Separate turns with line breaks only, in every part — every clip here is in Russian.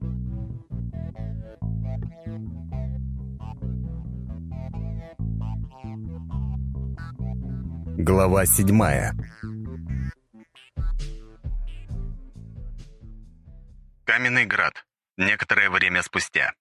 Глава 7. Каменный Град. Некоторое время спустя.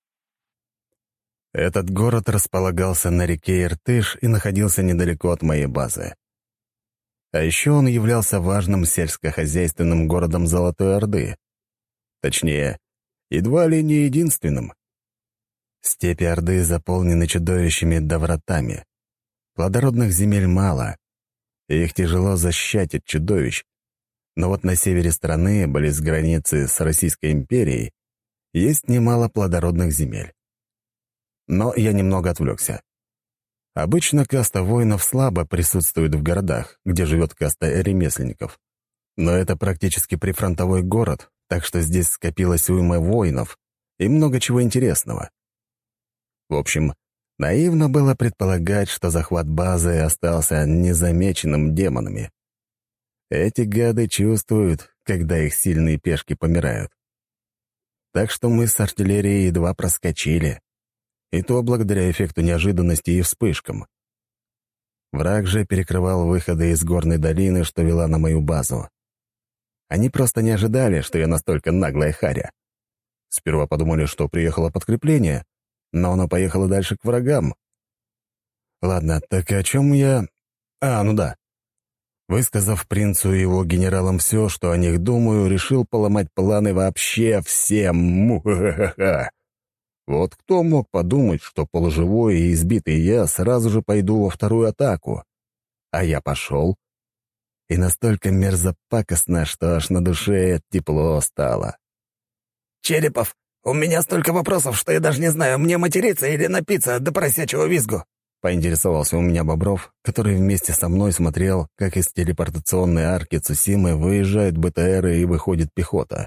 Этот город располагался на реке Иртыш и находился недалеко от моей базы. А еще он являлся важным сельскохозяйственным городом Золотой Орды. Точнее, едва ли не единственным. Степи Орды заполнены чудовищами да вратами. Плодородных земель мало, и их тяжело защищать от чудовищ. Но вот на севере страны, близ границы с Российской империей, есть немало плодородных земель. Но я немного отвлекся. Обычно каста воинов слабо присутствует в городах, где живет каста ремесленников. Но это практически прифронтовой город, так что здесь скопилось уйма воинов и много чего интересного. В общем, наивно было предполагать, что захват базы остался незамеченным демонами. Эти гады чувствуют, когда их сильные пешки помирают. Так что мы с артиллерией едва проскочили. И то благодаря эффекту неожиданности и вспышкам. Враг же перекрывал выходы из горной долины, что вела на мою базу. Они просто не ожидали, что я настолько наглая харя. Сперва подумали, что приехало подкрепление, но оно поехало дальше к врагам. Ладно, так о чем я... Ну да. Высказав принцу и его генералам все, что о них думаю, решил поломать планы вообще всем. Му-ха-ха-ха. Вот кто мог подумать, что полуживой и избитый я сразу же пойду во вторую атаку? А я пошел. И настолько мерзопакостно, что аж на душе тепло стало.
«Черепов, у меня столько вопросов, что я даже не знаю, мне материться или напиться до поросячьего визгу»,
— поинтересовался у меня Бобров, который вместе со мной смотрел, как из телепортационной арки Цусимы выезжают БТРы и выходит пехота.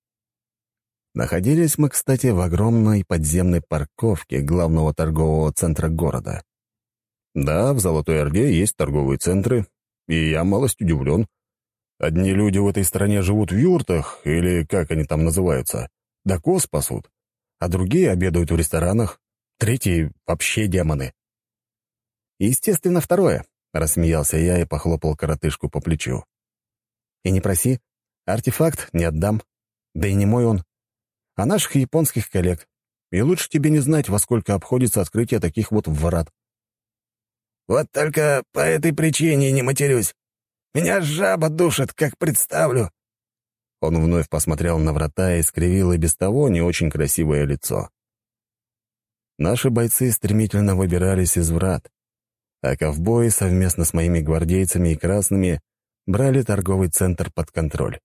Находились мы, кстати, в огромной подземной парковке главного торгового центра города. Да, в Золотой Орде есть торговые центры, и я малость удивлен. Одни люди в этой стране живут в юртах, или как они там называются, да коз пасут, а другие обедают в ресторанах, третьи — вообще демоны. Естественно, второе, — рассмеялся я и похлопал коротышку по плечу. И не проси, артефакт не отдам, да и не мой он, а наших японских коллег. И лучше тебе не знать, во сколько обходится открытие таких вот врат.
«Вот только по этой причине не матерюсь. Меня жаба душит, как представлю».
Он вновь посмотрел на врата и скривил и без того не очень красивое лицо. Наши бойцы стремительно выбирались из врат, а ковбои совместно с моими гвардейцами и красными брали торговый центр под контроль.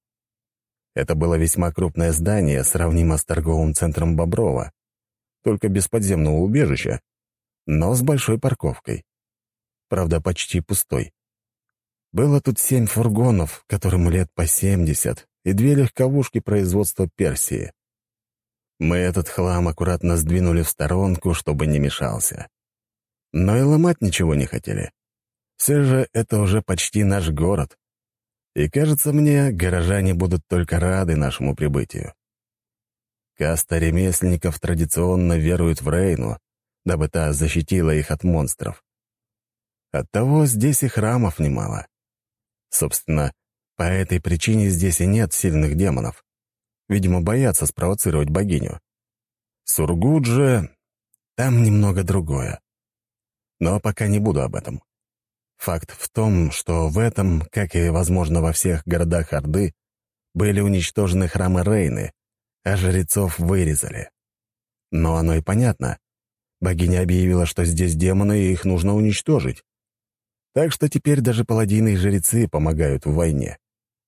Это было весьма крупное здание, сравнимо с торговым центром Боброва, только без подземного убежища, но с большой парковкой. Правда, почти пустой. Было тут 7 фургонов, которым лет по 70, и 2 легковушки производства Персии. Мы этот хлам аккуратно сдвинули в сторонку, чтобы не мешался. Но и ломать ничего не хотели. Все же это уже почти наш город. И, кажется мне, горожане будут только рады нашему прибытию. Каста ремесленников традиционно верует в Рейну, дабы та защитила их от монстров. Оттого здесь и храмов немало. Собственно, по этой причине здесь и нет сильных демонов. Видимо, боятся спровоцировать богиню. Сургут же... там немного другое. Но пока не буду об этом. Факт в том, что в этом, как и, возможно, во всех городах Орды, были уничтожены храмы Рейны, а жрецов вырезали. Но оно и понятно. Богиня объявила, что здесь демоны, и их нужно уничтожить. Так что теперь даже паладины и жрецы помогают в войне.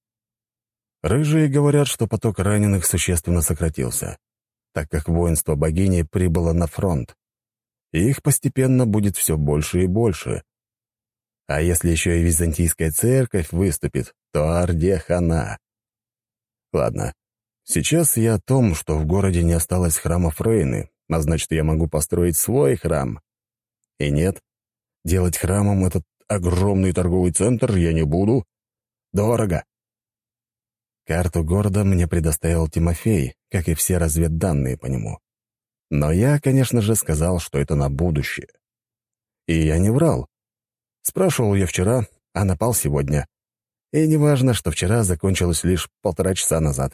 Рыжие говорят, что поток раненых существенно сократился, так как воинство богини прибыло на фронт, и их постепенно будет все больше и больше. А если еще и византийская церковь выступит, то Орде хана. Ладно, сейчас я о том, что в городе не осталось храмов Рейны, а значит, я могу построить свой храм. И нет, делать храмом этот огромный торговый центр я не буду. Дорого. Карту города мне предоставил Тимофей, как и все разведданные по нему. Но я, конечно же, сказал, что это на будущее. И я не врал. Спрашивал я вчера, а напал сегодня. И неважно, что вчера закончилось лишь 1,5 часа назад.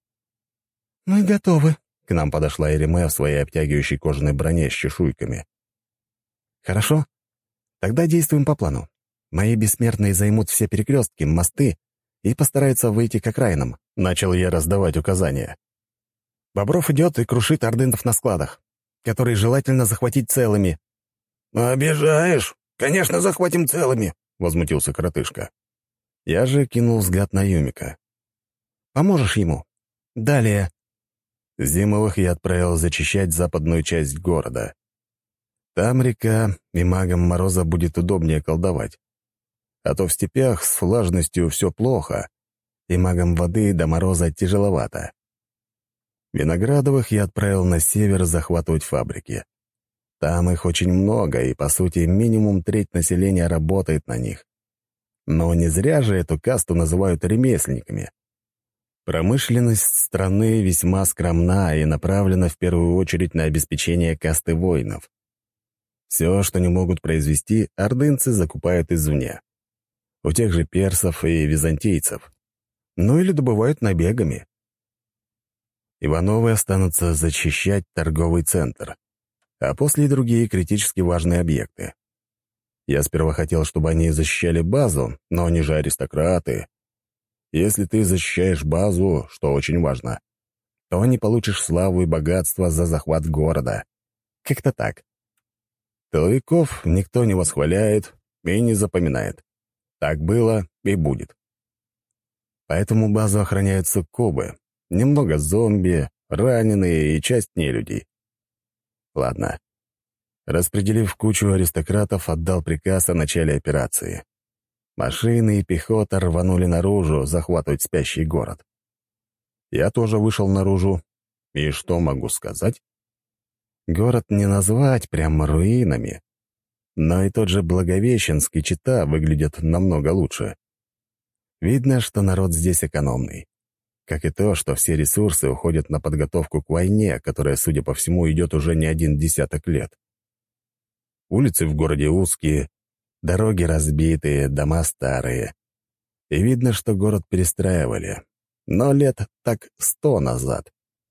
«Мы готовы»,
— к нам подошла Эриме в своей обтягивающей кожаной броне с чешуйками. «Хорошо. Тогда действуем по плану. Мои бессмертные займут все перекрестки, мосты и постараются выйти к окраинам», — начал я раздавать указания. «Бобров идет и крушит ордынцев на складах, которые желательно захватить целыми».
«Обижаешь? Конечно, захватим целыми», — возмутился коротышка.
Я же кинул взгляд на Юмика.
«Поможешь ему?» «Далее».
Зимовых я отправил зачищать западную часть города. Там река, и магам Мороза будет удобнее колдовать. А то в степях с влажностью все плохо, и магам воды до мороза тяжеловато. Виноградовых я отправил на север захватывать фабрики. Там их очень много, и, по сути, минимум треть населения работает на них. Но не зря же эту касту называют ремесленниками. Промышленность страны весьма скромна и направлена в первую очередь на обеспечение касты воинов. Все, что не могут произвести, ордынцы закупают извне. У тех же персов и византийцев. Ну или добывают набегами. Ивановы останутся зачищать торговый центр, а после и другие критически важные объекты. Я сперва хотел, чтобы они защищали базу, но они же аристократы. Если ты защищаешь базу, что очень важно, то не получишь славу и богатство за захват города. Как-то так. Тыловиков никто не восхваляет и не запоминает. Так было и будет. Поэтому базу охраняют суккубы, немного зомби, раненые и часть нелюдей. Ладно. Распределив кучу аристократов, отдал приказ о начале операции. Машины и пехота рванули наружу захватывать спящий город. Я тоже вышел наружу. И что могу сказать? Город не назвать прямо руинами, но и тот же Благовещенск и Чита выглядят намного лучше. Видно, что народ здесь экономный. Как и то, что все ресурсы уходят на подготовку к войне, которая, судя по всему, идет уже не 10 лет. Улицы в городе узкие, дороги разбитые, дома старые. И видно, что город перестраивали. Но лет так 100 назад.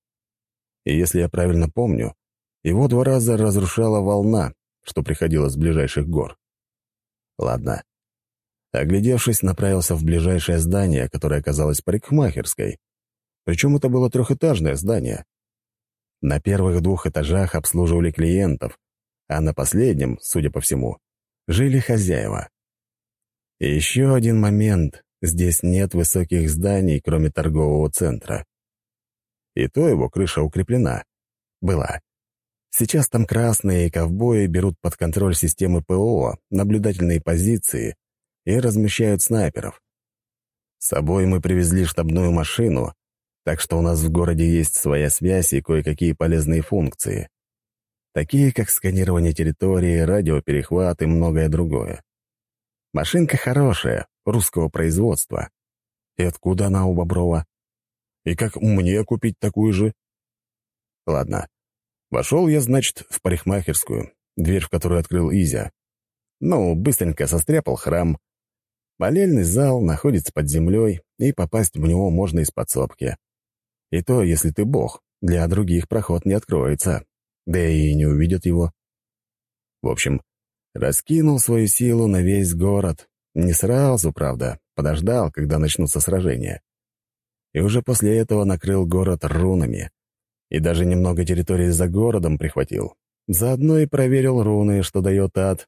И если я правильно помню, его 2 раза разрушала волна, что приходила с ближайших гор. Ладно. Оглядевшись, направился в ближайшее здание, которое оказалось парикмахерской. Причем это было 3-этажное здание. На первых 2 этажах обслуживали клиентов, а на последнем, судя по всему, жили хозяева. И еще один момент. Здесь нет высоких зданий, кроме торгового центра. И то его крыша укреплена. Была. Сейчас там красные и ковбои берут под контроль системы ПО, наблюдательные позиции и размещают снайперов. С собой мы привезли штабную машину, так что у нас в городе есть своя связь и кое-какие полезные функции. Такие, как сканирование территории, радиоперехват и многое другое. Машинка хорошая, русского производства. И откуда она у Боброва? И как мне купить такую же? Ладно. Вошел я, значит, в парикмахерскую, дверь в которую открыл Изя. Ну, быстренько состряпал храм. Молельный зал находится под землей, и попасть в него можно из подсобки. И то, если ты бог, для других проход не откроется, да и не увидят его. В общем, раскинул свою силу на весь город. Не сразу, правда, подождал, когда начнутся сражения. И уже после этого накрыл город рунами. И даже немного территории за городом прихватил. Заодно и проверил руны, что дает ад.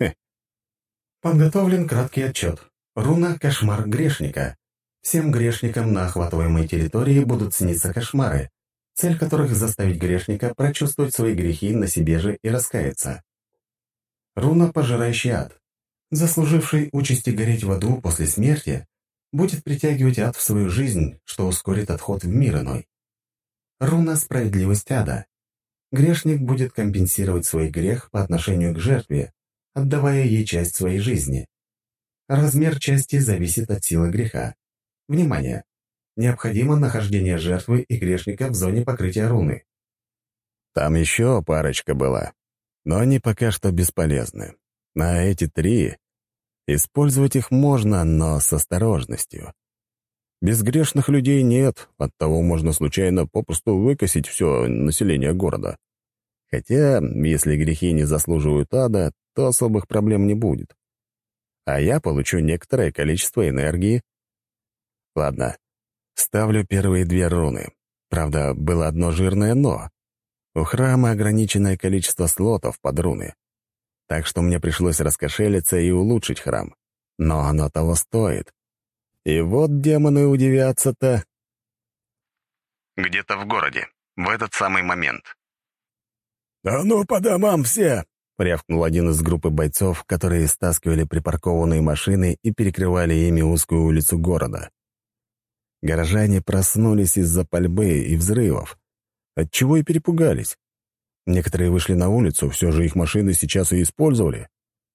Подготовлен краткий отчет. Руна «Кошмар грешника». Всем грешникам на охватываемой территории будут сниться кошмары, цель которых — заставить грешника прочувствовать свои грехи на себе же и раскаяться. Руна «Пожирающий ад». Заслуживший участи гореть в аду после смерти будет притягивать ад в свою жизнь, что ускорит отход в мир иной. Руна «Справедливость ада». Грешник будет компенсировать свой грех по отношению к жертве, отдавая ей часть своей жизни. Размер части зависит от силы греха. Внимание! Необходимо нахождение жертвы и грешника в зоне покрытия руны.
Там еще парочка была, но они пока что бесполезны. А эти 3, использовать их можно, но с осторожностью. Безгрешных людей нет, оттого можно случайно попросту выкосить все население города. Хотя, если грехи не заслуживают ада, то особых проблем не будет. А я получу некоторое количество энергии. Ладно, ставлю первые 2 руны. Правда, было одно жирное «но». У храма ограниченное количество слотов под руны. Так что мне пришлось раскошелиться и улучшить храм. Но оно того стоит. И вот демоны удивятся-то. Где-то в городе, в этот самый момент.
«А ну, по домам все!»
— рявкнул один из группы бойцов, которые стаскивали припаркованные машины и перекрывали ими узкую улицу города. Горожане проснулись из-за пальбы и взрывов, отчего и перепугались. Некоторые вышли на улицу, все же их машины сейчас и использовали.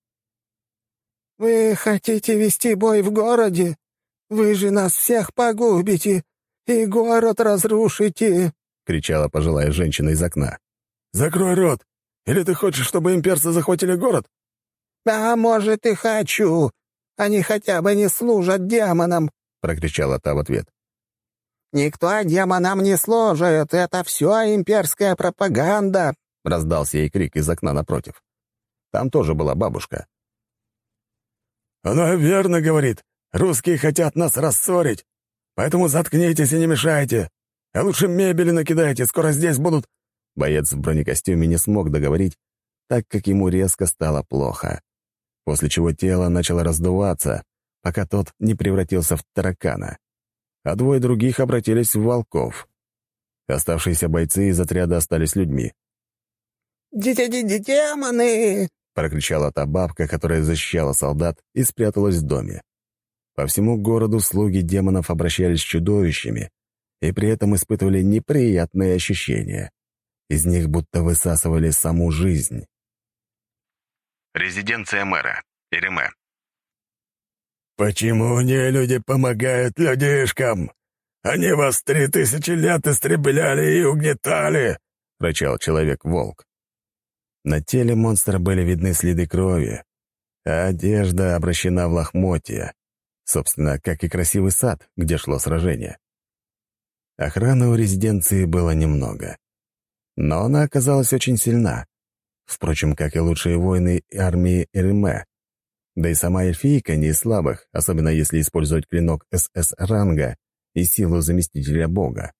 «Вы хотите вести бой в городе? Вы же нас всех погубите и город разрушите!»
— кричала пожилая женщина из окна.
«Закрой рот! Или ты хочешь, чтобы имперцы захватили город?» «А может, и хочу. Они хотя бы не служат демонам!»
— прокричала та в ответ.
«Никто демонам не служит, это все имперская пропаганда!»
— раздался ей крик из окна напротив. Там тоже была бабушка.
«Она верно говорит. Русские хотят нас рассорить. Поэтому заткнитесь и не мешайте. А лучше мебели накидайте, скоро здесь будут...»
Боец в бронекостюме не смог договорить, так как ему резко стало плохо, после чего тело начало раздуваться, пока тот не превратился в таракана, а 2 других обратились в волков. Оставшиеся бойцы из отряда остались людьми.
«Демоны!»
— прокричала та бабка, которая защищала солдат и спряталась в доме. По всему городу слуги демонов обращались с чудовищами и при этом испытывали неприятные ощущения. Из них будто высасывали саму жизнь. Резиденция мэра. Иреме.
«Почему нелюди помогают людишкам? Они вас 3000 лет истребляли и угнетали!»
— рычал Человек-волк. На теле монстра были видны следы крови, а одежда обращена в лохмотья. Собственно, как и красивый сад, где шло сражение. Охраны у резиденции было немного. Но она оказалась очень сильна. Впрочем, как и лучшие воины армии Иреме. Да и сама эльфийка не из слабых, особенно если использовать клинок СС-ранга и силу заместителя бога.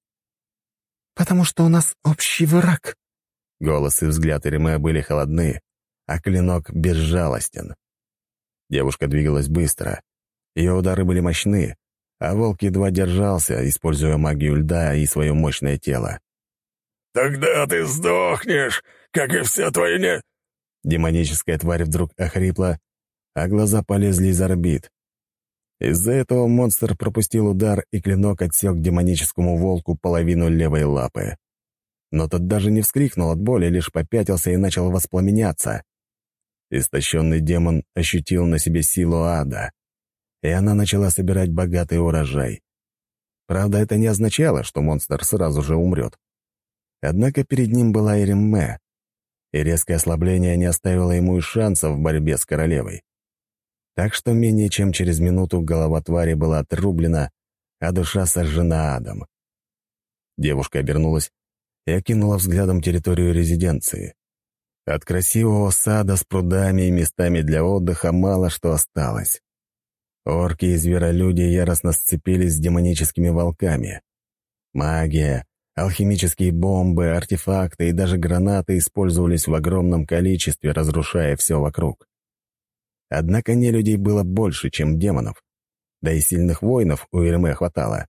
«Потому что у нас общий враг».
Голос и взгляд Иреме были холодны, а клинок безжалостен. Девушка двигалась быстро. Ее удары были мощны, а волк едва держался, используя магию льда и свое мощное тело.
«Тогда ты сдохнешь, как и все твои не...»
Демоническая тварь вдруг охрипла, а глаза полезли из орбит. Из-за этого монстр пропустил удар, и клинок отсек демоническому волку половину левой лапы. Но тот даже не вскрикнул от боли, лишь попятился и начал воспламеняться. Истощенный демон ощутил на себе силу ада, и она начала собирать богатый урожай. Правда, это не означало, что монстр сразу же умрет. Однако перед ним была Иреме, и резкое ослабление не оставило ему и шансов в борьбе с королевой. Так что менее чем через минуту голова твари была отрублена, а душа сожжена адом. Девушка обернулась и окинула взглядом территорию резиденции. От красивого сада с прудами и местами для отдыха мало что осталось. Орки и зверолюди яростно сцепились с демоническими волками. Магия, алхимические бомбы, артефакты и даже гранаты использовались в огромном количестве, разрушая все вокруг. Однако нелюдей было больше, чем демонов, да и сильных воинов у Иреме хватало.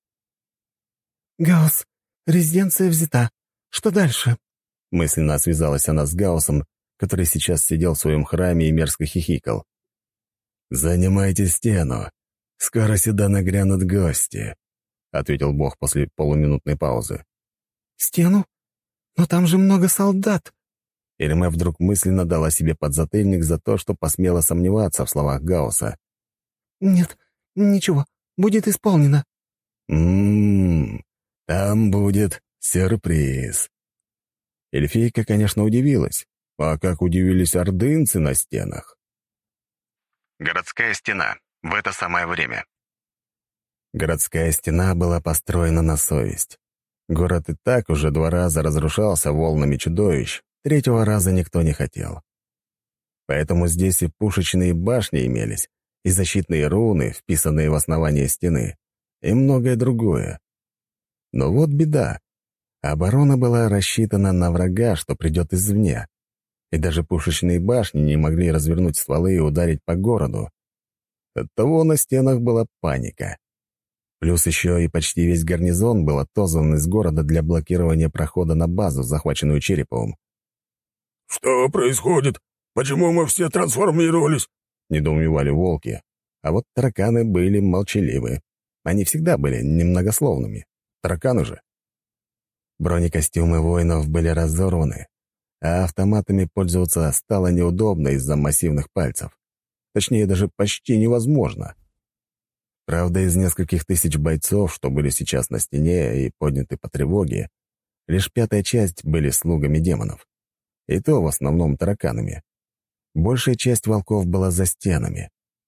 «Гаусс, резиденция взята. Что дальше?»
Мысленно связалась она с Гауссом, который сейчас сидел в своем храме и мерзко хихикал. «Занимайте стену. Скоро сюда нагрянут гости», — ответил бог после полуминутной паузы.
«Стену? Но там же много солдат!»
Иреме вдруг мысленно дала себе подзатыльник за то, что посмела сомневаться в словах Гаусса.
«Нет, ничего, будет исполнено».
Ммм, там будет сюрприз. Эльфийка, конечно, удивилась. А как удивились ордынцы на стенах. Городская стена. В это самое время. Городская стена была построена на совесть. Город и так уже 2 раза разрушался волнами чудовищ, 3-го раза никто не хотел. Поэтому здесь и пушечные башни имелись, и защитные руны, вписанные в основание стены, и многое другое. Но вот беда. Оборона была рассчитана на врага, что придет извне. И даже пушечные башни не могли развернуть стволы и ударить по городу. Оттого на стенах была паника. Плюс еще и почти весь гарнизон был отозван из города для блокирования прохода на базу, захваченную Череповым.
«Что происходит? Почему мы все трансформировались?»
— недоумевали волки. А вот тараканы были молчаливы. Они всегда были немногословными. Тараканы же. Бронекостюмы воинов были разорваны, а автоматами пользоваться стало неудобно из-за массивных пальцев. Точнее, даже почти невозможно. Правда, из нескольких тысяч бойцов, что были сейчас на стене и подняты по тревоге, лишь 5-я часть были слугами демонов. И то в основном тараканами. Большая часть волков была за стенами.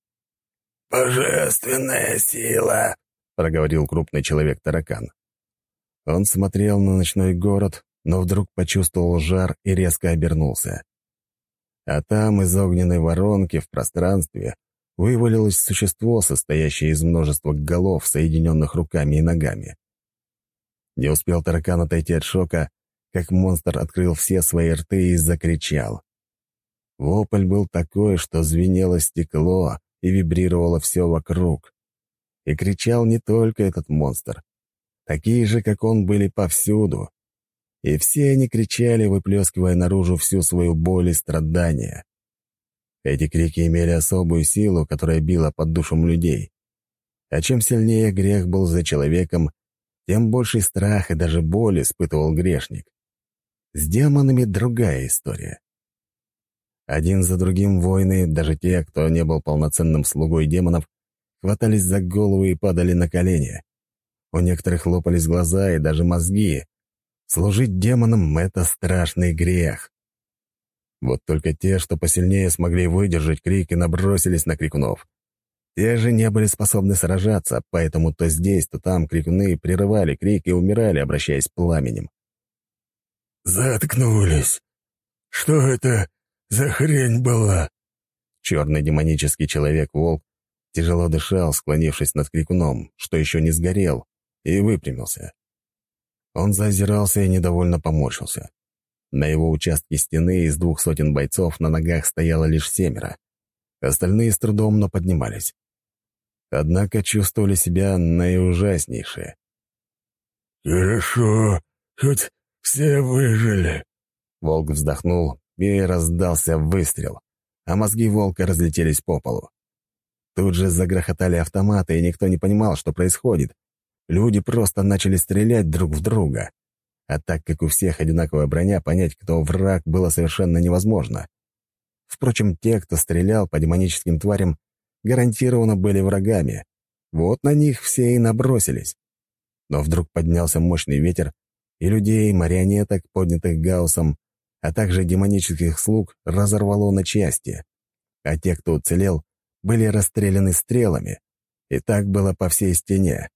«Божественная сила!»
— проговорил крупный человек-таракан. Он смотрел на ночной город, но вдруг почувствовал жар и резко обернулся. А там из огненной воронки в пространстве вывалилось существо, состоящее из множества голов, соединенных руками и ногами. Не успел таракан отойти от шока, как монстр открыл все свои рты и закричал. Вопль был такой, что звенело стекло и вибрировало все вокруг. И кричал не только этот монстр. Такие же, как он, были повсюду. И все они кричали, выплескивая наружу всю свою боль и страдания. Эти крики имели особую силу, которая била под душам людей. А чем сильнее грех был за человеком, тем больший страх и даже боль испытывал грешник. С демонами другая история. Один за другим воины, даже те, кто не был полноценным слугой демонов, хватались за голову и падали на колени. У некоторых лопались глаза и даже мозги. Служить демонам — это страшный грех. Вот только те, что посильнее смогли выдержать крик и набросились на крикунов. Те же не были способны сражаться, поэтому то здесь, то там крикуны прерывали крик и умирали, обращаясь пламенем.
«Заткнулись! Что это за хрень была?»
Черный демонический человек-волк тяжело дышал, склонившись над крикуном, что еще не сгорел, и выпрямился. Он заозирался и недовольно поморщился. На его участке стены из 200 бойцов на ногах стояло лишь 7. Остальные с трудом, но поднимались. Однако чувствовали себя наиужаснейшие.
«Хорошо, хоть все выжили».
Волк вздохнул, и раздался выстрел, а мозги волка разлетелись по полу. Тут же загрохотали автоматы, и никто не понимал, что происходит. Люди просто начали стрелять друг в друга. А так как у всех одинаковая броня, понять, кто враг, было совершенно невозможно. Впрочем, те, кто стрелял по демоническим тварям, гарантированно были врагами. Вот на них все и набросились. Но вдруг поднялся мощный ветер, и людей, марионеток, поднятых Гауссом, а также демонических слуг, разорвало на части. А те, кто уцелел, были расстреляны стрелами. И так было по всей стене.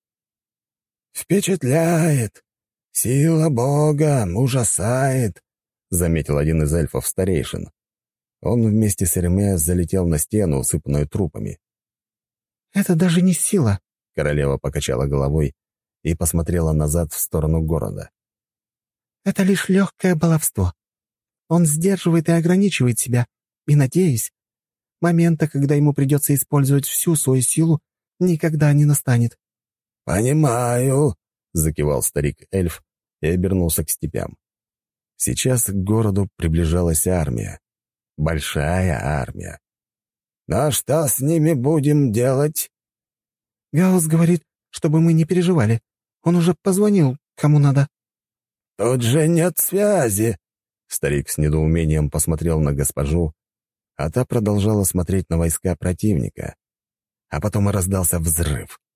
«Впечатляет! Сила Бога ужасает!»
— заметил один из эльфов-старейшин. Он вместе с Эрме залетел на стену, усыпанную трупами.
«Это даже не сила»,
— королева покачала головой и посмотрела назад в сторону города.
«Это лишь легкое баловство. Он сдерживает и ограничивает себя, и, надеюсь, момента, когда ему придется использовать всю свою силу, никогда не настанет».
«Понимаю»,
— закивал старик-эльф и обернулся к степям. Сейчас к городу приближалась армия. Большая армия.
«А что с ними будем делать?»
«Гаусс говорит, чтобы мы не переживали. Он уже позвонил, кому надо».
«Тут же нет связи».
Старик с недоумением посмотрел на госпожу, а та продолжала смотреть на войска противника. А потом раздался взрыв.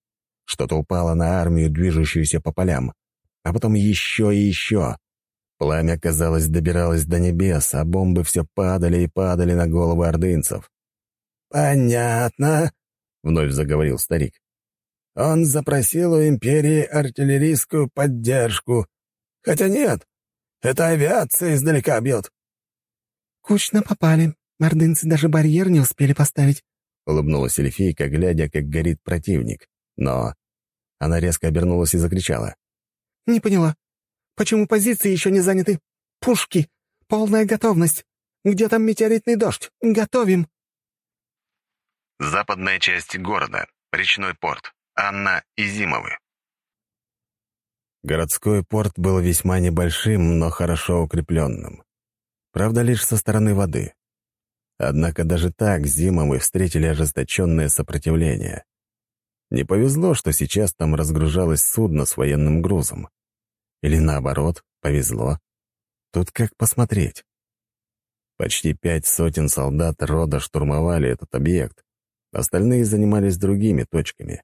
Что-то упало на армию, движущуюся по полям. А потом еще и еще. Пламя, казалось, добиралось до небес, а бомбы все падали и падали на головы ордынцев.
«Понятно», — вновь заговорил старик. «Он запросил у империи артиллерийскую поддержку. Хотя нет, это авиация издалека бьет».
«Кучно попали. Ордынцы даже барьер не успели поставить»,
— улыбнулась эльфийка, глядя, как горит противник. Но она резко обернулась и закричала.
«Не поняла. Почему позиции еще не заняты? Пушки! Полная готовность! Где там метеоритный дождь? Готовим!»
Западная часть города. Речной порт. Анна и Зимовы. Городской порт был весьма небольшим, но хорошо укрепленным. Правда, лишь со стороны воды. Однако даже так Зимовы встретили ожесточенное сопротивление. Не повезло, что сейчас там разгружалось судно с военным грузом. Или наоборот, повезло. Тут как посмотреть. Почти 5 сотен солдат рода штурмовали этот объект. Остальные занимались другими точками.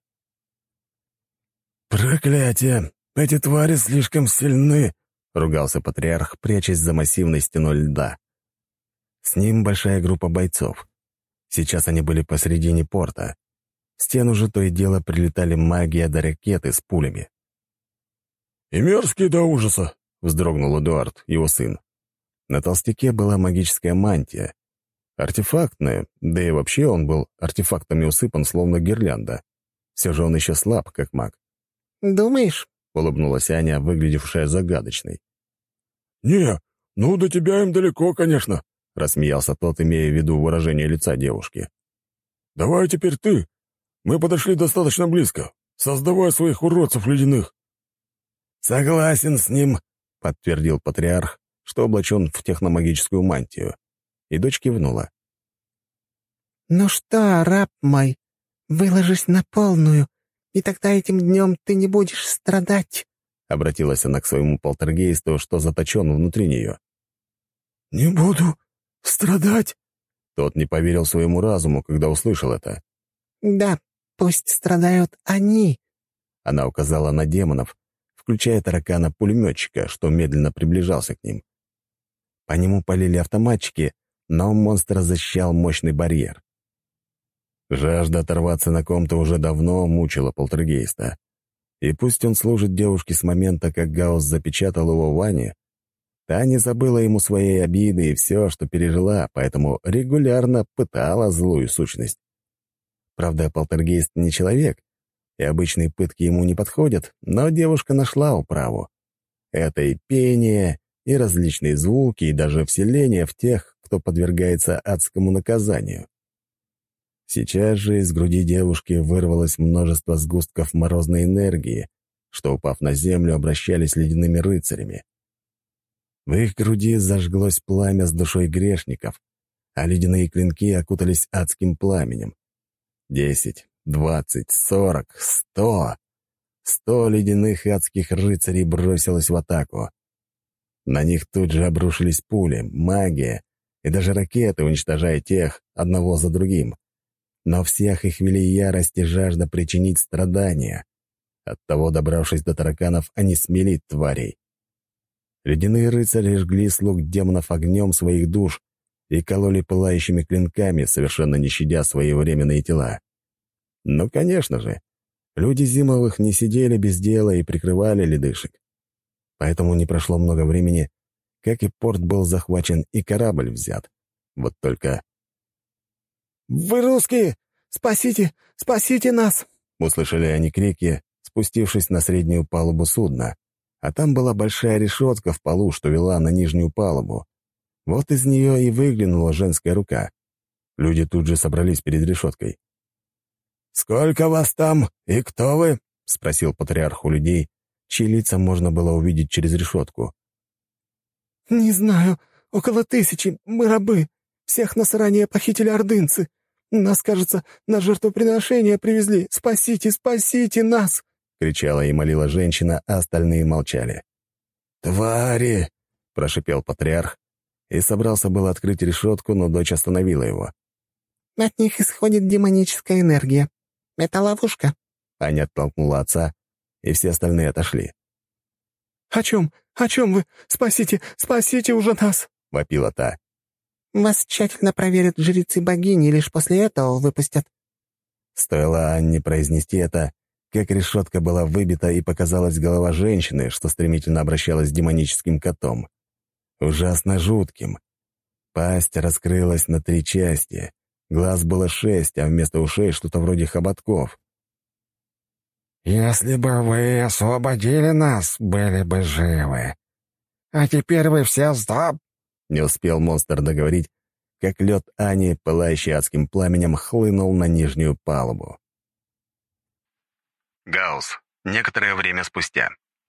«Проклятие! Эти твари слишком сильны!»
— ругался патриарх, прячась за массивной стеной льда. С ним большая группа бойцов. Сейчас они были посредине порта. В стену же то и дело прилетали магия до ракеты с пулями.
«И мерзкие до ужаса!»
— вздрогнул Эдуард, его сын. На толстяке была магическая мантия. Артефактная, да и вообще он был артефактами усыпан, словно гирлянда. Все же он еще слаб, как маг.
«Думаешь?»
— улыбнулась Аня, выглядевшая загадочной.
«Не, ну до тебя им далеко, конечно»,
— рассмеялся тот, имея в виду выражение лица девушки.
«Давай теперь ты. Мы подошли достаточно близко. Создавай своих уродцев ледяных».
«Согласен с ним», — подтвердил патриарх, что облачен в техномагическую мантию. И дочь кивнула.
«Ну что, раб мой, выложись на полную, и тогда этим днем ты не будешь страдать», —
обратилась она к своему полтергейсту, что заточен внутри нее.
«Не буду страдать?»
Тот не поверил своему разуму, когда услышал это.
«Да, пусть страдают они»,
— она указала на демонов, включая таракана-пулеметчика, что медленно приближался к ним. По нему полили автоматчики, но монстра защищал мощный барьер. Жажда оторваться на ком-то уже давно мучила полтергейста. И пусть он служит девушке с момента, как Гаусс запечатал его в ванне, та не забыла ему своей обиды и все, что пережила, поэтому регулярно пытала злую сущность. Правда, полтергейст не человек, и обычные пытки ему не подходят, но девушка нашла управу. Это и пение, и различные звуки, и даже вселение в тех, кто подвергается адскому наказанию. Сейчас же из груди девушки вырвалось множество сгустков морозной энергии, что, упав на землю, обращались ледяными рыцарями. В их груди зажглось пламя с душой грешников, а ледяные клинки окутались адским пламенем. 10, 20, 40, 100. 100 ледяных адских рыцарей бросилось в атаку. На них тут же обрушились пули, магия и даже ракеты, уничтожая тех одного за другим. Но всех их вели ярость и жажда причинить страдания. Оттого, добравшись до тараканов, они смели тварей. Ледяные рыцари жгли слуг демонов огнем своих душ и кололи пылающими клинками, совершенно не щадя свои временные тела. Ну, конечно же, люди Зимовых не сидели без дела и прикрывали ледышек. Поэтому не прошло много времени, как и порт был захвачен и корабль взят. Вот только...
«Вы русские! Спасите! Спасите нас!»
Услышали они крики, спустившись на среднюю палубу судна, а там была большая решетка в полу, что вела на нижнюю палубу. Вот из нее и выглянула женская рука. Люди тут же собрались перед решеткой.
«Сколько вас там и кто вы?»
— спросил патриарх у людей, чьи лица можно было увидеть через решетку.
«Не знаю. Около 1000. Мы рабы. Всех нас ранее похитили ордынцы. Нас, кажется, на жертвоприношение привезли. Спасите, спасите нас!» —
кричала и молила женщина, а остальные молчали.
«Твари!»
— прошипел патриарх и собрался было открыть решетку, но дочь остановила его.
«От них исходит демоническая энергия. Это ловушка.
Аня оттолкнула отца, и все остальные отошли.
«О чем? О чем вы? Спасите! Спасите уже нас!»
— вопила та.
«Вас тщательно проверят жрецы богини, и лишь после этого выпустят».
Стоило Анне произнести это, как решетка была выбита, и показалась голова женщины, что стремительно обращалась с демоническим котом. Ужасно жутким. Пасть раскрылась на 3 части. Глаз было 6, а вместо ушей что-то вроде хоботков.
«Если бы вы освободили нас, были бы живы. А теперь вы все сдоб...»
Не успел монстр договорить, как лед Ани, пылающий адским пламенем, хлынул на нижнюю палубу. Гаусс. Некоторое время спустя.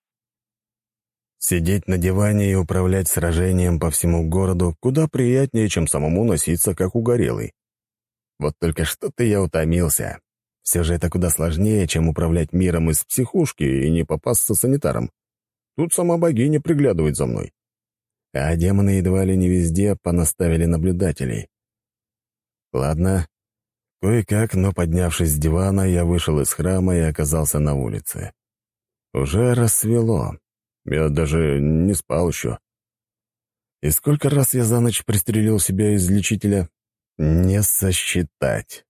Сидеть на диване и управлять сражением по всему городу куда приятнее, чем самому носиться, как угорелый. Вот только что-то я утомился. Все же это куда сложнее, чем управлять миром из психушки и не попасться санитаром. Тут сама богиня приглядывает за мной. А демоны едва ли не везде понаставили наблюдателей. Ладно. Кое-как, но поднявшись с дивана, я вышел из храма и оказался на улице. Уже рассвело. Я даже не спал еще. И сколько раз я за ночь пристрелил себя из лечителя? Не сосчитать.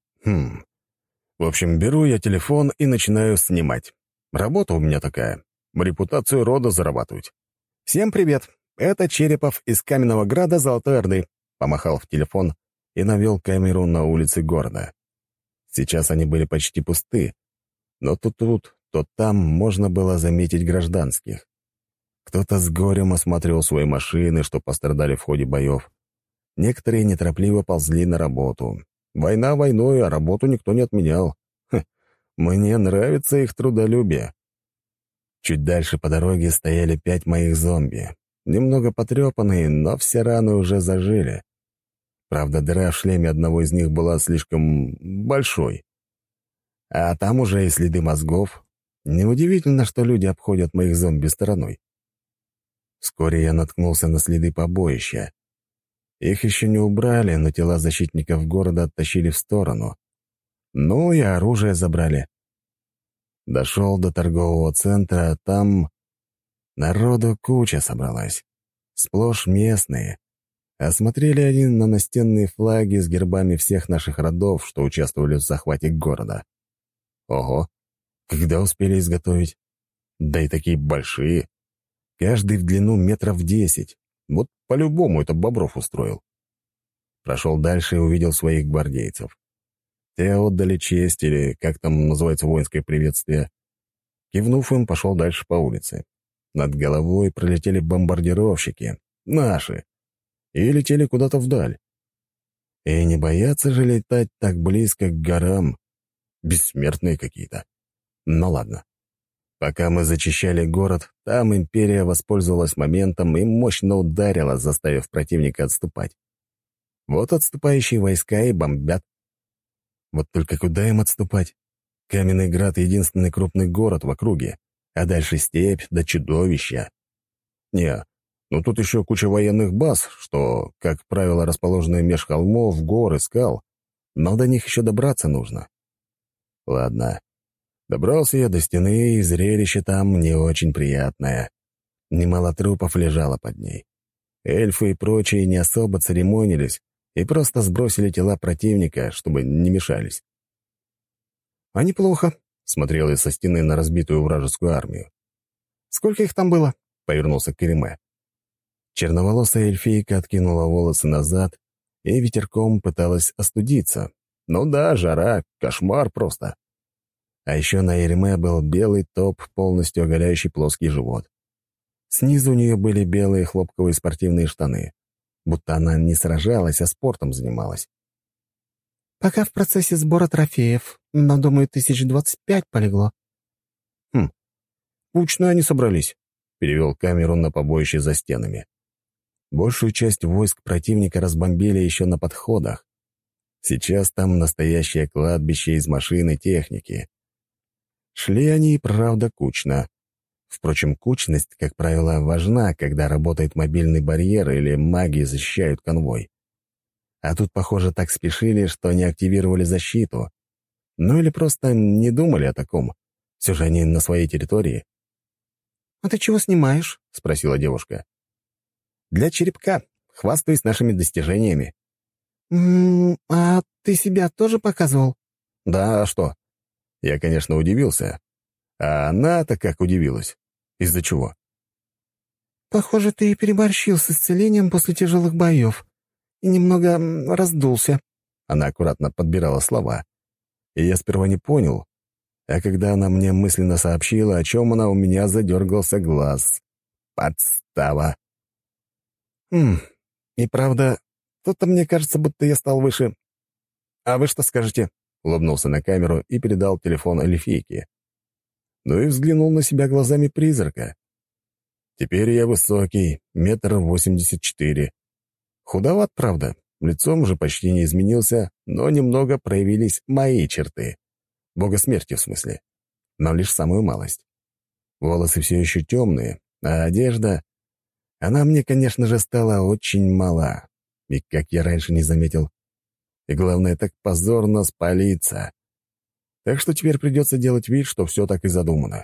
В общем, беру я телефон и начинаю снимать. Работа у меня такая. Репутацию рода зарабатывать. «Всем привет. Это Черепов из Каменного Града Золотой Орды», помахал в телефон и навел камеру на улицы города. Сейчас они были почти пусты, но то тут, то там можно было заметить гражданских. Кто-то с горем осматривал свои машины, что пострадали в ходе боев. Некоторые неторопливо ползли на работу. Война войной, а работу никто не отменял. Мне нравится их трудолюбие. Чуть дальше по дороге стояли 5 моих зомби. Немного потрепанные, но все раны уже зажили. Правда, дыра в шлеме одного из них была слишком большой. А там уже и следы мозгов. Неудивительно, что люди обходят моих зомби стороной. Вскоре я наткнулся на следы побоища. Их еще не убрали, но тела защитников города оттащили в сторону. Ну и оружие забрали. Дошел до торгового центра, а там народу куча собралась. Сплошь местные. Осмотрели один на настенные флаги с гербами всех наших родов, что участвовали в захвате города. Ого, когда успели изготовить? Да и такие большие. Каждый в длину 10 метров. Вот по-любому это Бобров устроил. Прошел дальше и увидел своих гвардейцев. Те отдали честь, или как там называется воинское приветствие. Кивнув им, пошел дальше по улице. Над головой пролетели бомбардировщики, наши, и летели куда-то вдаль. И не боятся же летать так близко к горам. Бессмертные какие-то. Ну ладно. Пока мы зачищали город, там империя воспользовалась моментом и мощно ударила, заставив противника отступать. Вот отступающие войска и бомбят. Вот только куда им отступать? Каменный Град — единственный крупный город в округе, а дальше степь да чудовища. Не, ну тут еще куча военных баз, что, как правило, расположены меж холмов, гор и скал, но до них еще добраться нужно. Ладно. Добрался я до стены, и зрелище там не очень приятное. Немало трупов лежало под ней. Эльфы и прочие не особо церемонились и просто сбросили тела противника, чтобы не мешались. «А неплохо», — смотрел я со стены на разбитую вражескую армию. «Сколько их там было?» — повернулся к Кереме. Черноволосая эльфийка откинула волосы назад и ветерком пыталась остудиться. Ну да, жара, кошмар просто. А еще на Ереме был белый топ, полностью оголяющий плоский живот. Снизу у нее были белые хлопковые спортивные штаны, будто она не сражалась, а спортом занималась.
«Пока в процессе сбора трофеев, но, думаю, 25 полегло».
«Кучно они собрались», — перевел камеру на побоище за стенами. Большую часть войск противника разбомбили еще на подходах. Сейчас там настоящее кладбище из машин и техники. Шли они, правда, кучно. Впрочем, кучность, как правило, важна, когда работает мобильный барьер или маги защищают конвой. А тут, похоже, так спешили, что не активировали защиту. Ну или просто не думали о таком. Все же они на своей территории.
«А ты чего снимаешь?»
— спросила девушка. «Для черепка. Хвастаюсь нашими достижениями».
А ты себя тоже показывал?»
«Да, а что?» Я, конечно, удивился. А она-то как удивилась. Из-за чего?
«Похоже, ты переборщил с исцелением после тяжелых боев и немного раздулся».
Она аккуратно подбирала слова. И я сперва не понял, а когда она мне мысленно сообщила, о чем она, у меня задергался глаз. Подстава. И правда, тут-то мне кажется, будто я стал выше. А вы что скажете?» Улыбнулся на камеру и передал телефон эльфийке. Ну и взглянул на себя глазами призрака. Теперь я высокий, 1,84 м. Худоват, правда, лицом уже почти не изменился, но немного проявились мои черты. Бога смерти, в смысле. Но лишь самую малость. Волосы все еще темные, а одежда... Она мне, конечно же, стала очень мала. И как я раньше не заметил. И главное, так позорно спалиться. Так что теперь придется делать вид, что все так и задумано.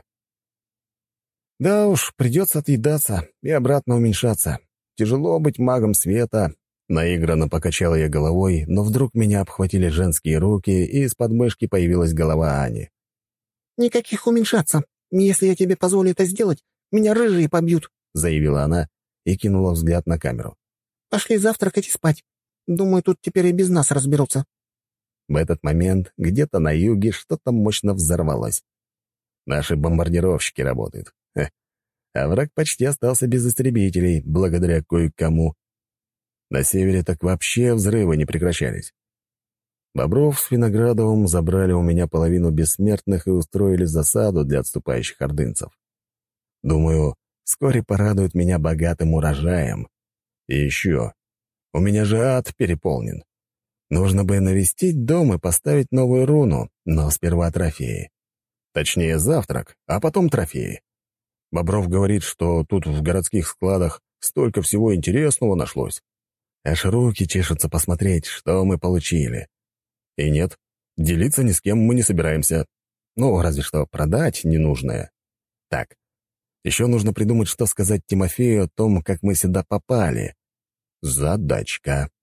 Да уж, придется отъедаться и обратно уменьшаться. Тяжело быть магом света. Наигранно покачала я головой, но вдруг меня обхватили женские руки, и из подмышки появилась голова Ани.
«Никаких уменьшаться. Если я тебе позволю это сделать, меня рыжие побьют», — заявила она и кинула взгляд на камеру. «Пошли завтракать и спать. Думаю, тут теперь и без нас разберутся».
В этот момент где-то на юге что-то мощно взорвалось. Наши бомбардировщики работают. А враг почти остался без истребителей, благодаря кое-кому. На севере так вообще взрывы не прекращались. Бобров с Виноградовым забрали у меня половину бессмертных и устроили засаду для отступающих ордынцев. Думаю, вскоре порадуют меня богатым урожаем. И еще, у меня же ад переполнен. Нужно бы навестить дом и поставить новую руну, но сперва трофеи. Точнее, завтрак, а потом трофеи. Бобров говорит, что тут в городских складах столько всего интересного нашлось. Аж руки чешутся посмотреть, что мы получили. И нет, делиться ни с кем мы не собираемся. Ну, разве что продать ненужное. Так, еще нужно придумать, что сказать Тимофею о том, как мы сюда попали. Задачка.